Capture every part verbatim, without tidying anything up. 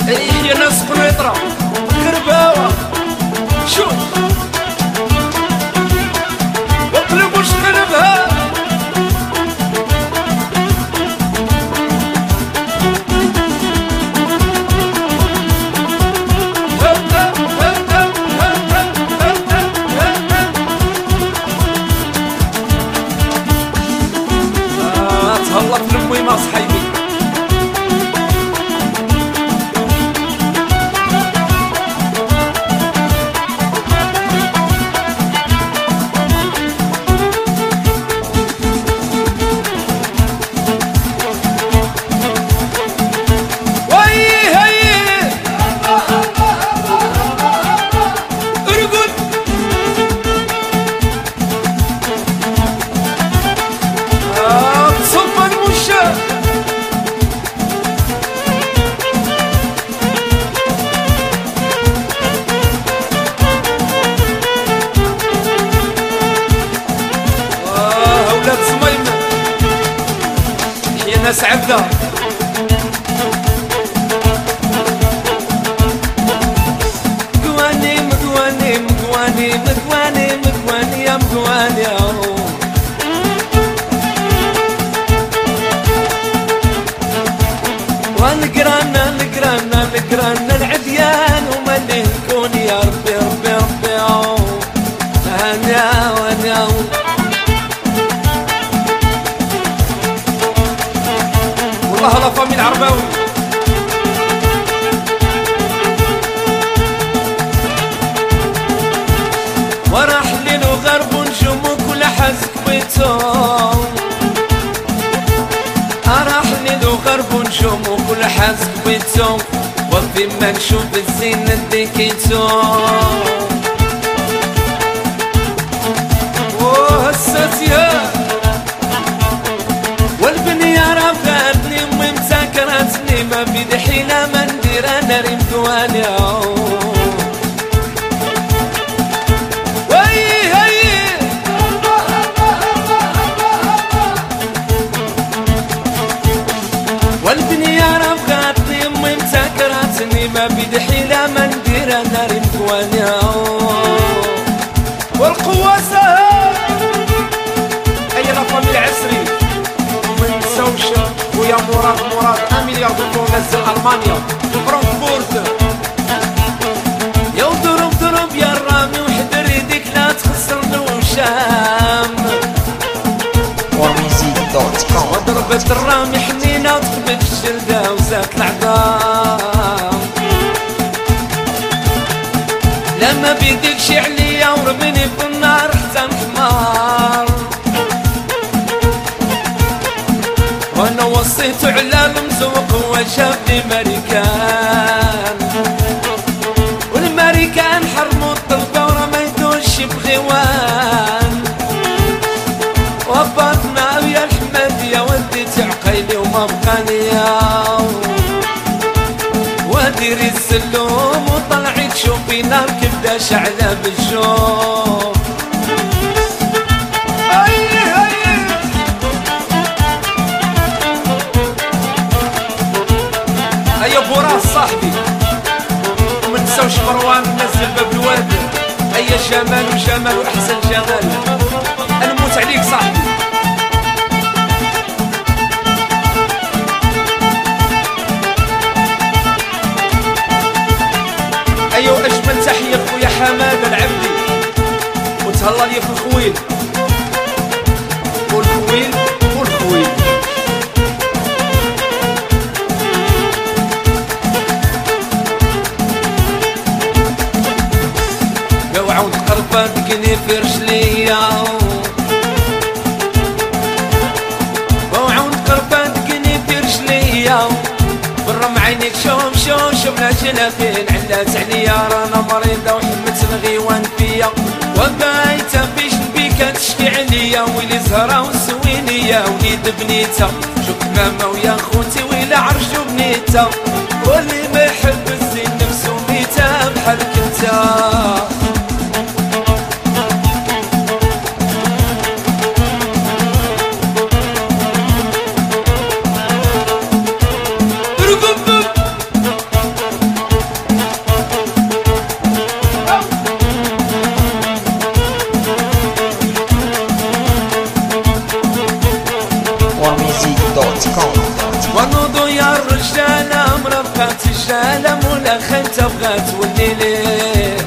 ايه يا ناس قنيطرة كرباوة شوف اقلب وش قلبها تهلا في الميمة صحيبي ناس عبده مقواني مقواني مقواني مقواني مقواني يا مقواني ونقرانا نقرانا نقرانا العديان وما اللي نكون يا ربي ربي ربي هانيا وانيا والله لا فامي العرباوي وراح ليل وغرب ونجوم وكل حزق بيتهم راح ليل وغرب ونجوم وكل حزق بيتهم وفي ما نشوف الزينة ديكيتهم اوه الساتيا والبنية رافقتني امي مسكرتني ما بيدي حيلة ما ندير انا ريم دواني وي هي والبنية رافقتني امي مسكرتني ما بيدي حيلة ما ندير انا ريم دواني والقوة سهل اي لافامي العسري سوشا ويا مراد مراد ان مليار دولار نزل المانيا فرانكفورت يا ضرب ضرب يا الرامي وحذر يديك لا تخسر الوشام وميزيك دوت كوم وضربت الرامي حنينه وتقبل الجلده وزات العظام لما بيديكش عليا ورميني في النار حتى الحمار وانا وصيت على المزوق وشافني ماريكان والماريكان حرموا الطلبة ورا ما يدوش بغيوان وبطنا ويا الحمادية وديت عقيلي وما بقانية وديري السلوم وطلعي تشوفي نار كبدا شعلة بالجوم هيا بوراس صاحبي وما نساوش مروان نزل باب الواد هيا جمال وجمال واحسن جمال انا نموت عليك صاحبي ايوا اجمل تحيه خويا حماد العبدي وتهلا لي في الخويل والخويل والخويل وعود قربة دقني في رجليا وعود قربة دقني في رجليا برم عينيك شوف شوف شوفنا جلافين علات عليا رانا مريضة وحمت الغيوان فيا وبايتة فيش نبيك تشكي عليا ويلي زهرة وسوينية وليد بنيتها شوف ماما ويا خوتي ويلا عرجو بنيتها واللي ما يحب الزين نفسه بيتها بحالك انت دوت كوم. ونوضو يا الرجالة مربقات الجالة مولا خنتا بغات تولي ليه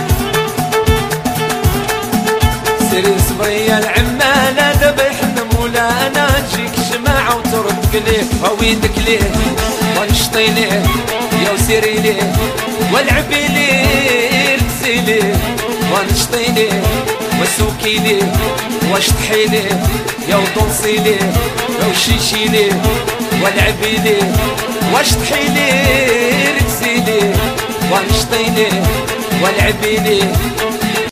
سيري صبري يا العمالة دابا يحن مولا انا تجيك جماعة وترد ليه هويدك ليه ونشطي ليه يا وسيري ليه والعبي ليه ركزي ليه ونشطي ليه وسوكي ليه واشطحي ليه يا وطنسي ليه يا وشيشي ليه والعبي ليه واشطحي ليه ركزي ليه ونشطي ليه والعبي ليه